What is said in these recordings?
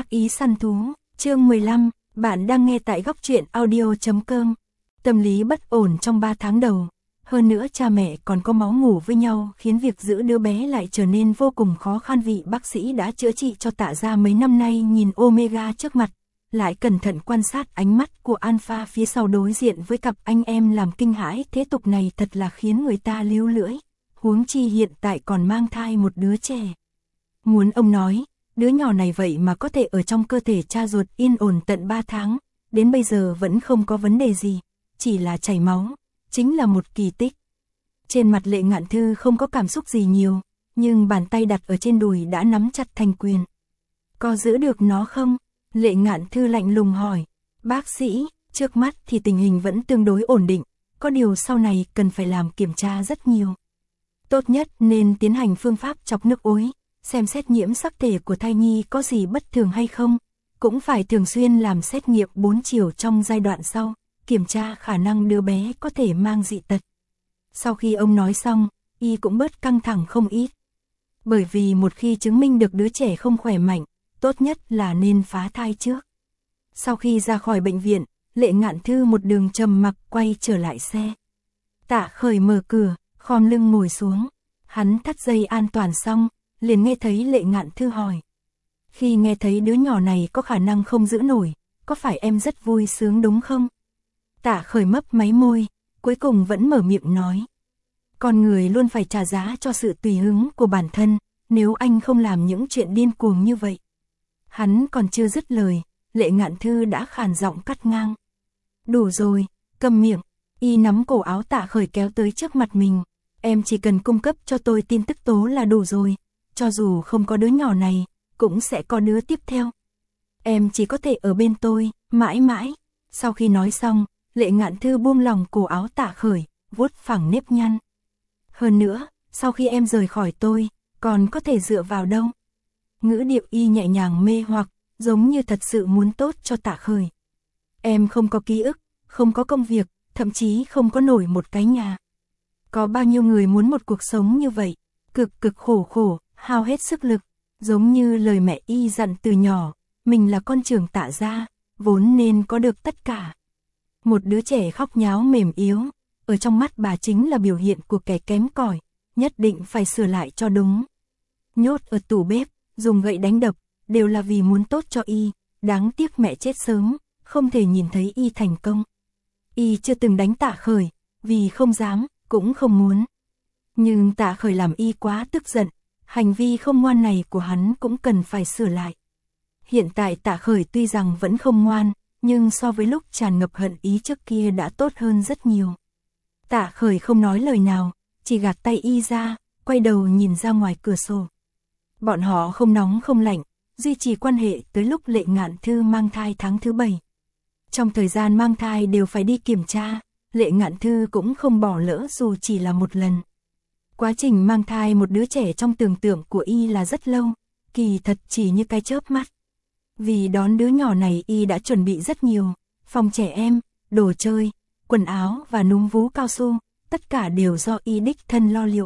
Ác ý săn thú, chương 15, bạn đang nghe tại góc truyện audio.com. Tâm lý bất ổn trong 3 tháng đầu, hơn nữa cha mẹ còn có máu mủ với nhau khiến việc giữ đứa bé lại trở nên vô cùng khó khăn. Vị bác sĩ đã chữa trị cho Tạ Gia mấy năm nay nhìn Omega trước mặt, lại cẩn thận quan sát ánh mắt của Alpha phía sau đối diện với cặp anh em làm kinh hãi. Thế tục này thật là khiến người ta líu lưỡi, huống chi hiện tại còn mang thai một đứa trẻ. Muốn ông nói, đứa nhỏ này vậy mà có thể ở trong cơ thể cha ruột yên ổn tận 3 tháng, đến bây giờ vẫn không có vấn đề gì, chỉ là chảy máu, chính là một kỳ tích. Trên mặt Lệ Ngạn Thư không có cảm xúc gì nhiều, nhưng bàn tay đặt ở trên đùi đã nắm chặt thành quyền. Có giữ được nó không? Lệ Ngạn Thư lạnh lùng hỏi. Bác sĩ, trước mắt thì tình hình vẫn tương đối ổn định, có điều sau này cần phải làm kiểm tra rất nhiều. Tốt nhất nên tiến hành phương pháp chọc nước ối, xem xét nhiễm sắc thể của thai nhi có gì bất thường hay không, cũng phải thường xuyên làm xét nghiệm 4 chiều trong giai đoạn sau, kiểm tra khả năng đứa bé có thể mang dị tật. Sau khi ông nói xong, y cũng bớt căng thẳng không ít. Bởi vì một khi chứng minh được đứa trẻ không khỏe mạnh, tốt nhất là nên phá thai trước. Sau khi ra khỏi bệnh viện, Lệ Ngạn Thư một đường trầm mặc quay trở lại xe. Tạ Khởi mở cửa, khom lưng ngồi xuống, hắn thắt dây an toàn xong, liền nghe thấy Lệ Ngạn Thư hỏi. Khi nghe thấy đứa nhỏ này có khả năng không giữ nổi, có phải em rất vui sướng đúng không? Tạ Khởi mấp máy môi, cuối cùng vẫn mở miệng nói. Con người luôn phải trả giá cho sự tùy hứng của bản thân, nếu anh không làm những chuyện điên cuồng như vậy. Hắn còn chưa dứt lời, Lệ Ngạn Thư đã khàn giọng cắt ngang. Đủ rồi, câm miệng. Y nắm cổ áo Tạ Khởi kéo tới trước mặt mình. Em chỉ cần cung cấp cho tôi tin tức tố là đủ rồi. Cho dù không có đứa nhỏ này, cũng sẽ có đứa tiếp theo. Em chỉ có thể ở bên tôi, mãi mãi. Sau khi nói xong, Lệ Ngạn Thư buông lòng cổ áo Tạ Khởi, vuốt phẳng nếp nhăn. Hơn nữa, sau khi em rời khỏi tôi, còn có thể dựa vào đâu? Ngữ điệu y nhẹ nhàng mê hoặc, giống như thật sự muốn tốt cho Tạ Khởi. Em không có ký ức, không có công việc, thậm chí không có nổi một cái nhà. Có bao nhiêu người muốn một cuộc sống như vậy, cực cực khổ khổ, hao hết sức lực, giống như lời mẹ y dặn từ nhỏ, mình là con trưởng Tạ gia, vốn nên có được tất cả. Một đứa trẻ khóc nháo mềm yếu, ở trong mắt bà chính là biểu hiện của kẻ kém cỏi, nhất định phải sửa lại cho đúng. Nhốt ở tủ bếp, dùng gậy đánh đập, đều là vì muốn tốt cho y, đáng tiếc mẹ chết sớm, không thể nhìn thấy y thành công. Y chưa từng đánh Tạ Khởi, vì không dám, cũng không muốn. Nhưng Tạ Khởi làm y quá tức giận, hành vi không ngoan này của hắn cũng cần phải sửa lại. Hiện tại Tạ Khởi tuy rằng vẫn không ngoan, nhưng so với lúc tràn ngập hận ý trước kia đã tốt hơn rất nhiều. Tạ Khởi không nói lời nào, chỉ gạt tay y ra, quay đầu nhìn ra ngoài cửa sổ. Bọn họ không nóng không lạnh, duy trì quan hệ tới lúc Lệ Ngạn Thư mang thai tháng thứ 7. Trong thời gian mang thai đều phải đi kiểm tra, Lệ Ngạn Thư cũng không bỏ lỡ dù chỉ là một lần. Quá trình mang thai một đứa trẻ trong tưởng tượng của y là rất lâu, kỳ thật chỉ như cái chớp mắt. Vì đón đứa nhỏ này y đã chuẩn bị rất nhiều, phòng trẻ em, đồ chơi, quần áo và núm vú cao su, tất cả đều do y đích thân lo liệu.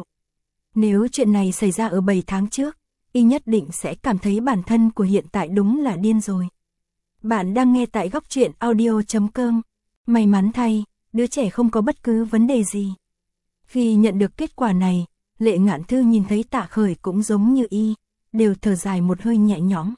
Nếu chuyện này xảy ra ở 7 tháng trước, y nhất định sẽ cảm thấy bản thân của hiện tại đúng là điên rồi. Bạn đang nghe tại góc truyện audio.com. May mắn thay, đứa trẻ không có bất cứ vấn đề gì. Khi nhận được kết quả này, Lệ Ngạn Thư nhìn thấy Tạ Khởi cũng giống như y, đều thở dài một hơi nhẹ nhõm.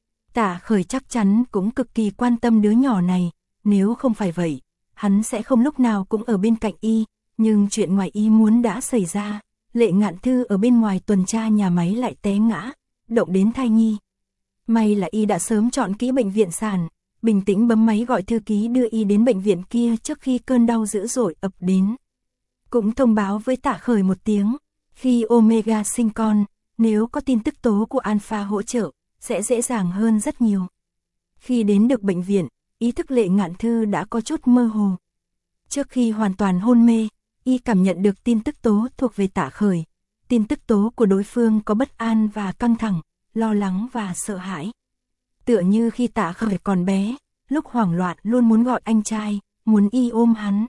Tạ Khởi chắc chắn cũng cực kỳ quan tâm đứa nhỏ này, nếu không phải vậy, hắn sẽ không lúc nào cũng ở bên cạnh y, nhưng chuyện ngoài ý muốn đã xảy ra. Lệ Ngạn Thư ở bên ngoài tuần tra nhà máy lại té ngã, động đến thai nhi. May là y đã sớm chọn kỹ bệnh viện sản, bình tĩnh bấm máy gọi thư ký đưa y đến bệnh viện kia trước khi cơn đau dữ dội ập đến. Cũng thông báo với Tạ Khởi một tiếng, khi Omega sinh con, nếu có tin tức tố của Alpha hỗ trợ, sẽ dễ dàng hơn rất nhiều. Khi đến được bệnh viện, ý thức Lệ Ngạn Thư đã có chút mơ hồ. Trước khi hoàn toàn hôn mê, y cảm nhận được tin tức tố thuộc về Tạ Khởi. Tin tức tố của đối phương có bất an và căng thẳng, lo lắng và sợ hãi. Tựa như khi Tạ Khởi còn bé, lúc hoảng loạn luôn muốn gọi anh trai, muốn y ôm hắn.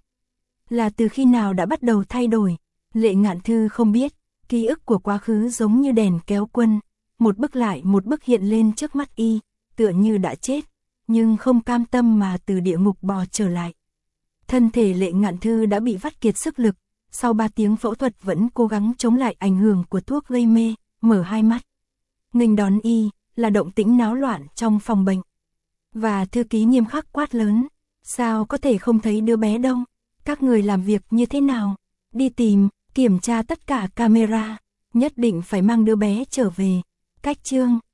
Là từ khi nào đã bắt đầu thay đổi, Lệ Ngạn Thư không biết, ký ức của quá khứ giống như đèn kéo quân, một bức lại một bức hiện lên trước mắt y, tựa như đã chết, nhưng không cam tâm mà từ địa ngục bò trở lại. Thân thể Lệ Ngạn Thư đã bị vắt kiệt sức lực, sau 3 tiếng phẫu thuật vẫn cố gắng chống lại ảnh hưởng của thuốc gây mê, mở hai mắt. Nghênh đón y là động tĩnh náo loạn trong phòng bệnh. Và thư ký nghiêm khắc quát lớn, sao có thể không thấy đứa bé đâu, các người làm việc như thế nào, đi tìm, kiểm tra tất cả camera, nhất định phải mang đứa bé trở về. Cách chương